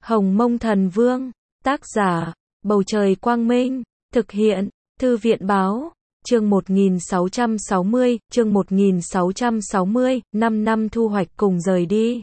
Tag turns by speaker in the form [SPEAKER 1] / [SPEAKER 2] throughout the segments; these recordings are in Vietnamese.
[SPEAKER 1] Hồng Mông Thần Vương, tác giả, Bầu Trời Quang Minh, thực hiện, Thư viện Báo, chương 1660, 5 năm thu hoạch cùng rời đi.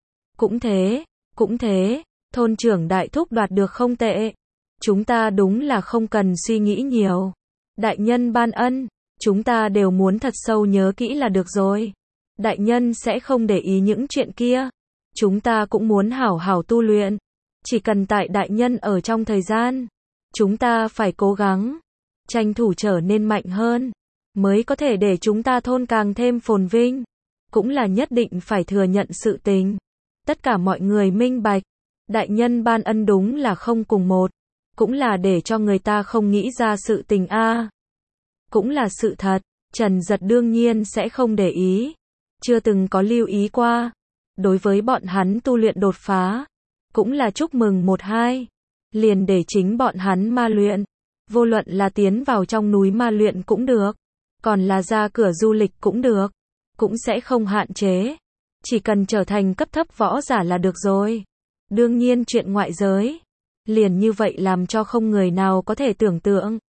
[SPEAKER 1] Cũng thế, thôn trưởng đại thúc đoạt được không tệ. Chúng ta đúng là không cần suy nghĩ nhiều. Đại nhân ban ân, chúng ta đều muốn thật sâu nhớ kỹ là được rồi. Đại nhân sẽ không để ý những chuyện kia. Chúng ta cũng muốn hảo hảo tu luyện. Chỉ cần tại đại nhân ở trong thời gian, chúng ta phải cố gắng, tranh thủ trở nên mạnh hơn, mới có thể để chúng ta thôn càng thêm phồn vinh. Cũng là nhất định phải thừa nhận sự tình. Tất cả mọi người minh bạch, đại nhân ban ân đúng là không cùng một, cũng là để cho người ta không nghĩ ra sự tình a. Cũng là sự thật, Trần Giật đương nhiên sẽ không để ý, chưa từng có lưu ý qua. Đối với bọn hắn tu luyện đột phá, cũng là chúc mừng một hai, liền để chính bọn hắn ma luyện, vô luận là tiến vào trong núi ma luyện cũng được, còn là ra cửa du lịch cũng được, cũng sẽ không hạn chế, chỉ cần trở thành cấp thấp võ giả là được rồi. Đương nhiên chuyện ngoại giới, liền như vậy làm cho không người nào có thể tưởng tượng.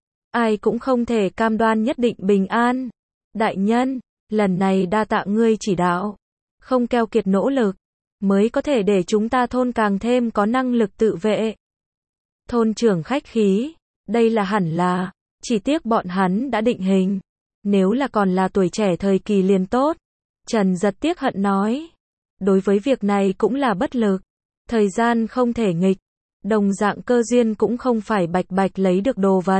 [SPEAKER 1] Ai cũng không thể cam đoan nhất định bình an. Đại nhân, lần này đa tạ ngươi chỉ đạo, không keo kiệt nỗ lực, mới có thể để chúng ta thôn càng thêm có năng lực tự vệ. Thôn trưởng khách khí, đây là hẳn là, chỉ tiếc bọn hắn đã định hình. Nếu là còn là tuổi trẻ thời kỳ liền tốt. Trần Giật tiếc hận nói. Đối với việc này cũng là bất lực. Thời gian không thể nghịch. Đồng dạng cơ duyên cũng không phải bạch bạch lấy được đồ vật.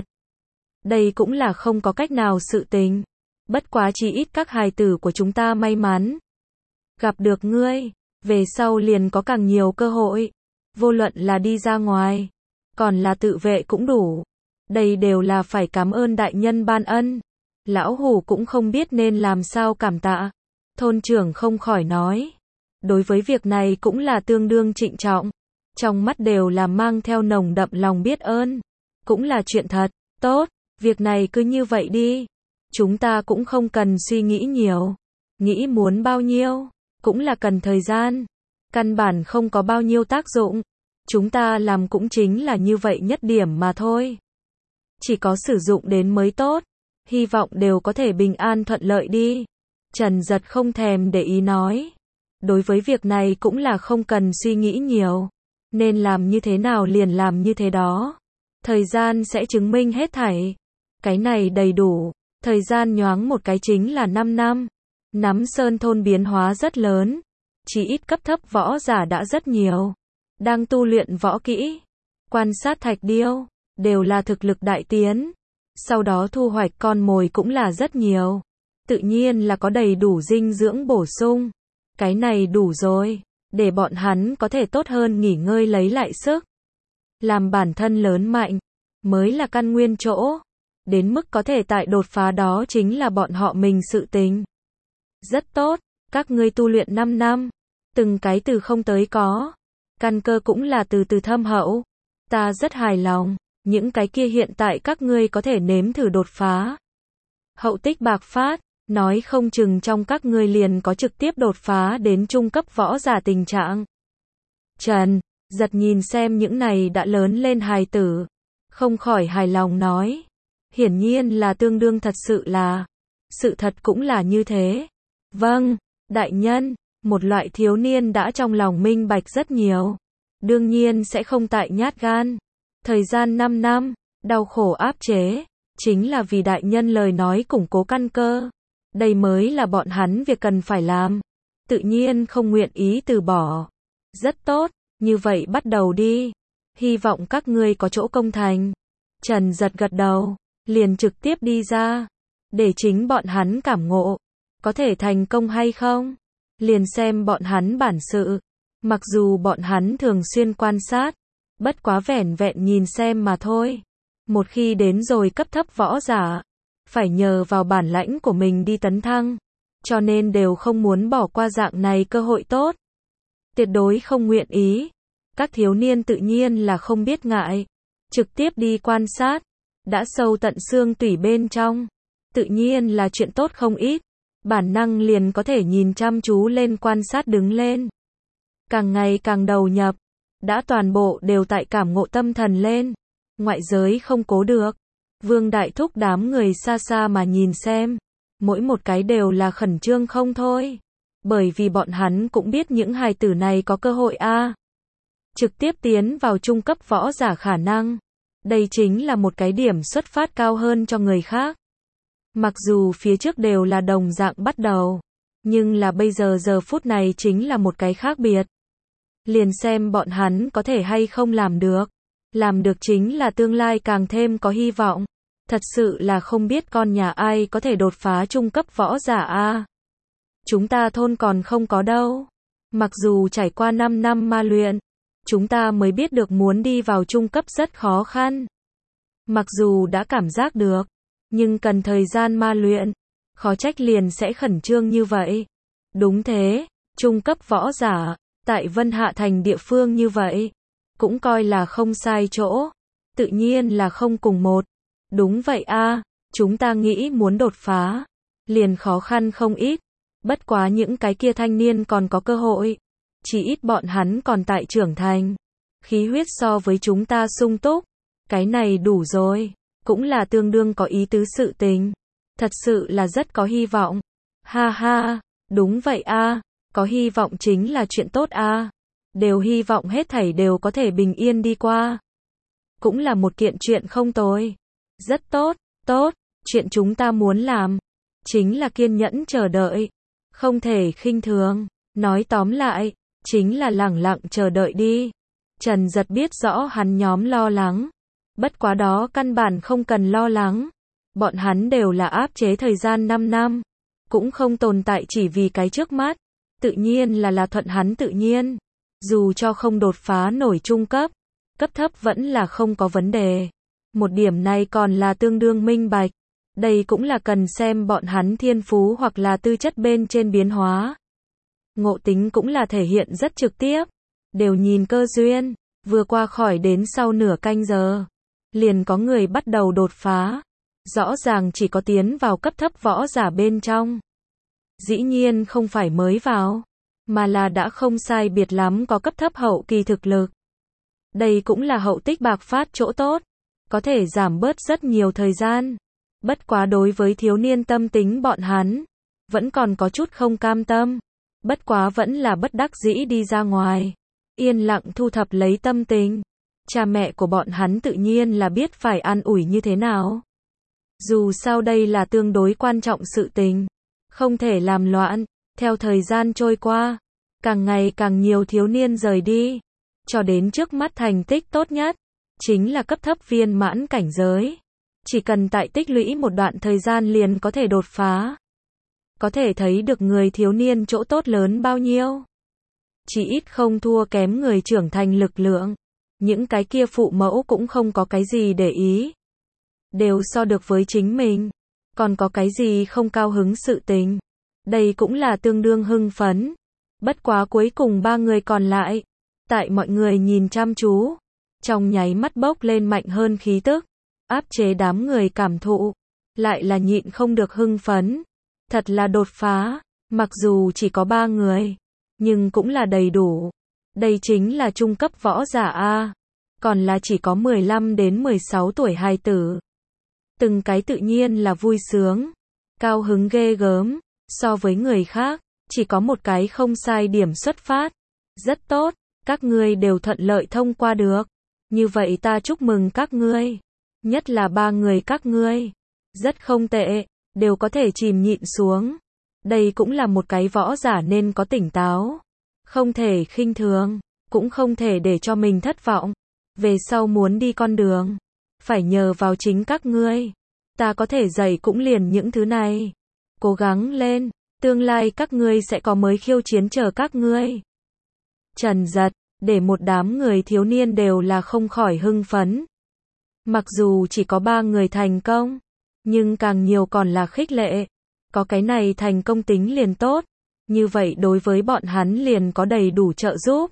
[SPEAKER 1] Đây cũng là không có cách nào sự tình. Bất quá chỉ ít các hài tử của chúng ta may mắn gặp được ngươi, về sau liền có càng nhiều cơ hội. Vô luận là đi ra ngoài, còn là tự vệ cũng đủ. Đây đều là phải cảm ơn đại nhân ban ân. Lão Hủ cũng không biết nên làm sao cảm tạ. Thôn trưởng không khỏi nói. Đối với việc này cũng là tương đương trịnh trọng. Trong mắt đều là mang theo nồng đậm lòng biết ơn. Cũng là chuyện thật. Tốt, việc này cứ như vậy đi. Chúng ta cũng không cần suy nghĩ nhiều. Nghĩ muốn bao nhiêu, cũng là cần thời gian. Căn bản không có bao nhiêu tác dụng. Chúng ta làm cũng chính là như vậy nhất điểm mà thôi. Chỉ có sử dụng đến mới tốt. Hy vọng đều có thể bình an thuận lợi đi. Trần Giật không thèm để ý nói. Đối với việc này cũng là không cần suy nghĩ nhiều. Nên làm như thế nào liền làm như thế đó. Thời gian sẽ chứng minh hết thảy. Cái này đầy đủ. Thời gian nhoáng một cái chính là 5 năm. Nắm Sơn thôn biến hóa rất lớn. Chỉ ít cấp thấp võ giả đã rất nhiều. Đang tu luyện võ kỹ. Quan sát thạch điêu. Đều là thực lực đại tiến. Sau đó thu hoạch con mồi cũng là rất nhiều. Tự nhiên là có đầy đủ dinh dưỡng bổ sung. Cái này đủ rồi. Để bọn hắn có thể tốt hơn nghỉ ngơi lấy lại sức. Làm bản thân lớn mạnh. Mới là căn nguyên chỗ. Đến mức có thể tại đột phá đó chính là bọn họ mình sự tình. Rất tốt. Các ngươi tu luyện 5 năm. Từng cái từ không tới có. Căn cơ cũng là từ từ thâm hậu. Ta rất hài lòng. Những cái kia hiện tại các ngươi có thể nếm thử đột phá. Hậu tích bạc phát, nói không chừng trong các ngươi liền có trực tiếp đột phá đến trung cấp võ giả tình trạng. Trần Giật nhìn xem những này đã lớn lên hài tử, không khỏi hài lòng nói. Hiển nhiên là tương đương thật sự là. Sự thật cũng là như thế. Vâng, đại nhân, một loại thiếu niên đã trong lòng minh bạch rất nhiều. Đương nhiên sẽ không tại nhát gan. Thời gian 5 năm, đau khổ áp chế, chính là vì đại nhân lời nói củng cố căn cơ. Đây mới là bọn hắn việc cần phải làm. Tự nhiên không nguyện ý từ bỏ. Rất tốt, như vậy bắt đầu đi. Hy vọng các ngươi có chỗ công thành. Trần Giật gật đầu, liền trực tiếp đi ra. Để chính bọn hắn cảm ngộ. Có thể thành công hay không? Liền xem bọn hắn bản sự. Mặc dù bọn hắn thường xuyên quan sát. Bất quá vẻn vẹn nhìn xem mà thôi. Một khi đến rồi cấp thấp võ giả, phải nhờ vào bản lãnh của mình đi tấn thăng. Cho nên đều không muốn bỏ qua dạng này cơ hội tốt. Tuyệt đối không nguyện ý. Các thiếu niên tự nhiên là không biết ngại. Trực tiếp đi quan sát. Đã sâu tận xương tủy bên trong. Tự nhiên là chuyện tốt không ít. Bản năng liền có thể nhìn chăm chú lên quan sát đứng lên. Càng ngày càng đầu nhập. đã toàn bộ đều tại cảm ngộ tâm thần lên. Ngoại giới không cố được. Vương Đại Thúc đám người xa xa mà nhìn xem. Mỗi một cái đều là khẩn trương không thôi. Bởi vì bọn hắn cũng biết những hài tử này có cơ hội trực tiếp tiến vào trung cấp võ giả khả năng. Đây chính là một cái điểm xuất phát cao hơn cho người khác. Mặc dù phía trước đều là đồng dạng bắt đầu, nhưng là bây giờ giờ phút này chính là một cái khác biệt. Liền xem bọn hắn có thể hay không làm được. Làm được chính là tương lai càng thêm có hy vọng. Thật sự là không biết con nhà ai có thể đột phá trung cấp võ giả Chúng ta thôn còn không có đâu. Mặc dù trải qua 5 năm ma luyện, chúng ta mới biết được muốn đi vào trung cấp rất khó khăn. Mặc dù đã cảm giác được, nhưng cần thời gian ma luyện, khó trách liền sẽ khẩn trương như vậy. Đúng thế, trung cấp võ giả, tại Vân Hạ Thành địa phương như vậy, cũng coi là không sai chỗ, tự nhiên là không cùng một. Đúng vậy chúng ta nghĩ muốn đột phá, liền khó khăn không ít, bất quá những cái kia thanh niên còn có cơ hội, chỉ ít bọn hắn còn tại trưởng thành, khí huyết so với chúng ta sung túc, cái này đủ rồi, cũng là tương đương có ý tứ sự tình, thật sự là rất có hy vọng, ha ha, đúng vậy có hy vọng chính là chuyện tốt đều hy vọng hết thảy đều có thể bình yên đi qua, cũng là một kiện chuyện không tồi, rất tốt, chuyện chúng ta muốn làm, chính là kiên nhẫn chờ đợi, không thể khinh thường, nói tóm lại, chính là lẳng lặng chờ đợi đi. Trần Giật biết rõ hắn nhóm lo lắng, bất quá đó căn bản không cần lo lắng, bọn hắn đều là áp chế thời gian 5 năm, cũng không tồn tại chỉ vì cái trước mắt, tự nhiên là thuận hắn tự nhiên, dù cho không đột phá nổi trung cấp, cấp thấp vẫn là không có vấn đề. Một điểm này còn là tương đương minh bạch. Đây cũng là cần xem bọn hắn thiên phú hoặc là tư chất bên trên biến hóa. Ngộ tính cũng là thể hiện rất trực tiếp. Đều nhìn cơ duyên. Vừa qua khỏi đến sau nửa canh giờ. Liền có người bắt đầu đột phá. Rõ ràng chỉ có tiến vào cấp thấp võ giả bên trong. Dĩ nhiên không phải mới vào. Mà là đã không sai biệt lắm có cấp thấp hậu kỳ thực lực. Đây cũng là hậu tích bạc phát chỗ tốt. Có thể giảm bớt rất nhiều thời gian. Bất quá đối với thiếu niên tâm tính bọn hắn, vẫn còn có chút không cam tâm. Bất quá vẫn là bất đắc dĩ đi ra ngoài. Yên lặng thu thập lấy tâm tình. Cha mẹ của bọn hắn tự nhiên là biết phải an ủi như thế nào. Dù sao đây là tương đối quan trọng sự tình. Không thể làm loạn. Theo thời gian trôi qua, càng ngày càng nhiều thiếu niên rời đi. Cho đến trước mắt thành tích tốt nhất. Chính là cấp thấp viên mãn cảnh giới. Chỉ cần tại tích lũy một đoạn thời gian liền có thể đột phá. Có thể thấy được người thiếu niên chỗ tốt lớn bao nhiêu. Chỉ ít không thua kém người trưởng thành lực lượng. Những cái kia phụ mẫu cũng không có cái gì để ý. Đều so được với chính mình. Còn có cái gì không cao hứng sự tình. Đây cũng là tương đương hưng phấn. Bất quá cuối cùng 3 người còn lại. Tại mọi người nhìn chăm chú. Trong nháy mắt bốc lên mạnh hơn khí tức. Áp chế đám người cảm thụ. Lại là nhịn không được hưng phấn. Thật là đột phá. Mặc dù chỉ có 3 người. Nhưng cũng là đầy đủ. Đây chính là trung cấp võ giả Còn là chỉ có 15 đến 16 tuổi hài tử. Từng cái tự nhiên là vui sướng. Cao hứng ghê gớm. So với người khác. Chỉ có một cái không sai điểm xuất phát. Rất tốt. Các ngươi đều thuận lợi thông qua được. Như vậy ta chúc mừng các ngươi. Nhất là 3 người các ngươi. Rất không tệ. Đều có thể chìm nhịn xuống. Đây cũng là một cái võ giả nên có tỉnh táo. Không thể khinh thường. Cũng không thể để cho mình thất vọng. Về sau muốn đi con đường. Phải nhờ vào chính các ngươi. Ta có thể dạy cũng liền những thứ này. Cố gắng lên. Tương lai các ngươi sẽ có mới khiêu chiến chờ các ngươi. Trần Giật. Để một đám người thiếu niên đều là không khỏi hưng phấn. Mặc dù chỉ có 3 người thành công. Nhưng càng nhiều còn là khích lệ. Có cái này thành công tính liền tốt. Như vậy đối với bọn hắn liền có đầy đủ trợ giúp.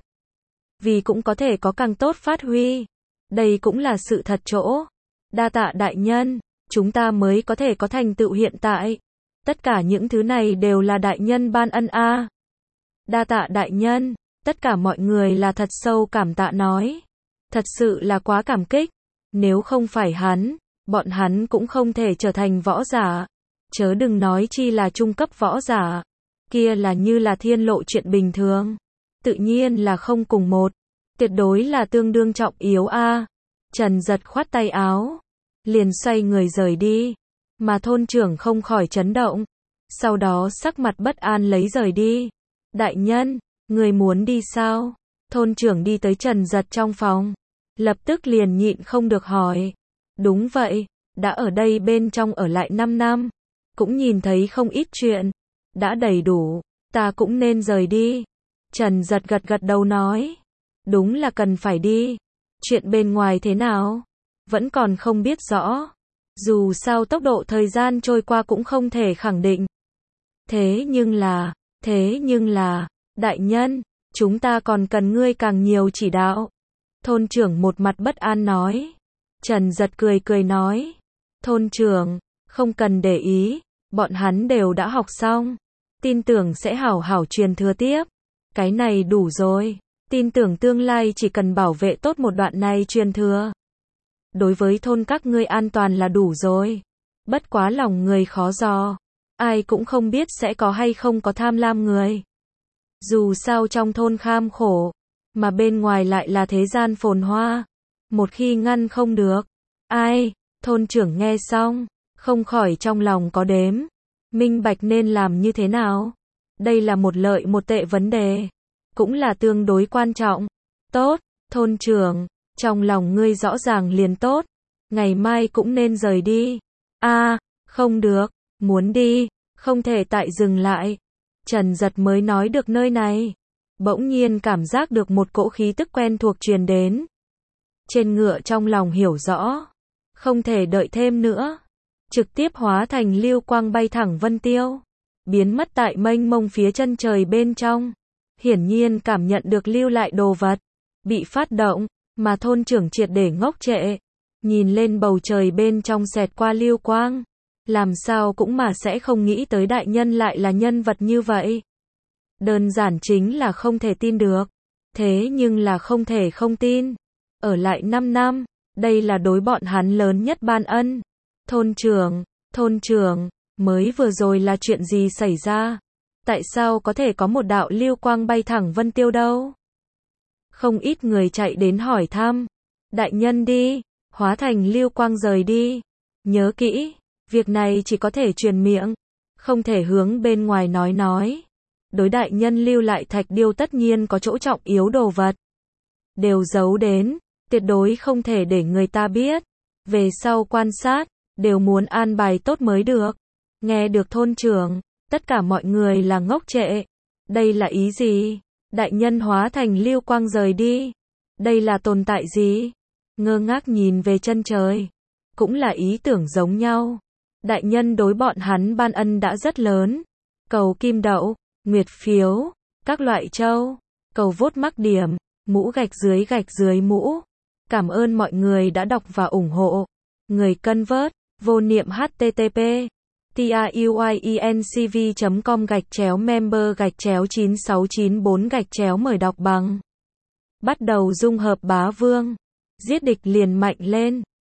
[SPEAKER 1] Vì cũng có thể có càng tốt phát huy. Đây cũng là sự thật chỗ. Đa tạ đại nhân. Chúng ta mới có thể có thành tựu hiện tại. Tất cả những thứ này đều là đại nhân ban ân Đa tạ đại nhân. Tất cả mọi người là thật sâu cảm tạ nói. Thật sự là quá cảm kích. Nếu không phải hắn, bọn hắn cũng không thể trở thành võ giả. Chớ đừng nói chi là trung cấp võ giả. Kia là như là thiên lộ chuyện bình thường. Tự nhiên là không cùng một. Tuyệt đối là tương đương trọng yếu a. Trần Giật khoát tay áo. Liền xoay người rời đi. Mà thôn trưởng không khỏi chấn động. Sau đó sắc mặt bất an lấy rời đi. Đại nhân, người muốn đi sao? Thôn trưởng đi tới Trần Giật trong phòng. Lập tức liền nhịn không được hỏi. Đúng vậy, đã ở đây bên trong ở lại 5 năm. Cũng nhìn thấy không ít chuyện. Đã đầy đủ, ta cũng nên rời đi. Trần Giật gật gật đầu nói. Đúng là cần phải đi. Chuyện bên ngoài thế nào? Vẫn còn không biết rõ. Dù sao tốc độ thời gian trôi qua cũng không thể khẳng định. Thế nhưng là, đại nhân, chúng ta còn cần ngươi càng nhiều chỉ đạo. Thôn trưởng một mặt bất an nói. Trần Giật cười cười nói. Thôn trưởng, không cần để ý, bọn hắn đều đã học xong. Tin tưởng sẽ hảo hảo truyền thừa tiếp. Cái này đủ rồi. Tin tưởng tương lai chỉ cần bảo vệ tốt một đoạn này truyền thừa. Đối với thôn các ngươi an toàn là đủ rồi. Bất quá lòng người khó dò. Ai cũng không biết sẽ có hay không có tham lam người. Dù sao trong thôn kham khổ, mà bên ngoài lại là thế gian phồn hoa. Một khi ngăn không được. Ai, thôn trưởng nghe xong, không khỏi trong lòng có đếm. Minh bạch nên làm như thế nào? Đây là một lợi một tệ vấn đề. Cũng là tương đối quan trọng. Tốt, thôn trưởng, trong lòng ngươi rõ ràng liền tốt. Ngày mai cũng nên rời đi. Không được, muốn đi, không thể tại dừng lại. Trần Giật mới nói được nơi này. Bỗng nhiên cảm giác được một cỗ khí tức quen thuộc truyền đến. Trên ngựa trong lòng hiểu rõ. Không thể đợi thêm nữa. Trực tiếp hóa thành lưu quang bay thẳng Vân Tiêu. Biến mất tại mênh mông phía chân trời bên trong. Hiển nhiên cảm nhận được lưu lại đồ vật. Bị phát động, mà thôn trưởng triệt để ngốc trệ. Nhìn lên bầu trời bên trong xẹt qua lưu quang. Làm sao cũng mà sẽ không nghĩ tới đại nhân lại là nhân vật như vậy. Đơn giản chính là không thể tin được. Thế nhưng là không thể không tin. Ở lại 5 năm, đây là đối bọn hắn lớn nhất ban ân. Thôn trưởng, mới vừa rồi là chuyện gì xảy ra? Tại sao có thể có một đạo lưu quang bay thẳng Vân Tiêu đâu? Không ít người chạy đến hỏi thăm. Đại nhân đi, hóa thành lưu quang rời đi. Nhớ kỹ, việc này chỉ có thể truyền miệng, không thể hướng bên ngoài nói. Đối đại nhân lưu lại thạch điêu tất nhiên có chỗ trọng yếu đồ vật. Đều giấu đến, tuyệt đối không thể để người ta biết. Về sau quan sát, đều muốn an bài tốt mới được. Nghe được thôn trưởng, tất cả mọi người là ngốc trệ. Đây là ý gì? Đại nhân hóa thành lưu quang rời đi. Đây là tồn tại gì? Ngơ ngác nhìn về chân trời. Cũng là ý tưởng giống nhau. Đại nhân đối bọn hắn ban ân đã rất lớn. Cầu kim đậu, nguyệt phiếu, các loại châu, cầu vote mắc điểm, mũ gạch dưới mũ. Cảm ơn mọi người đã đọc và ủng hộ. Người cân vớt, vô niệm http tiuyecv.com/member/9694 mời đọc bằng. Bắt đầu dung hợp bá vương. Giết địch liền mạnh lên.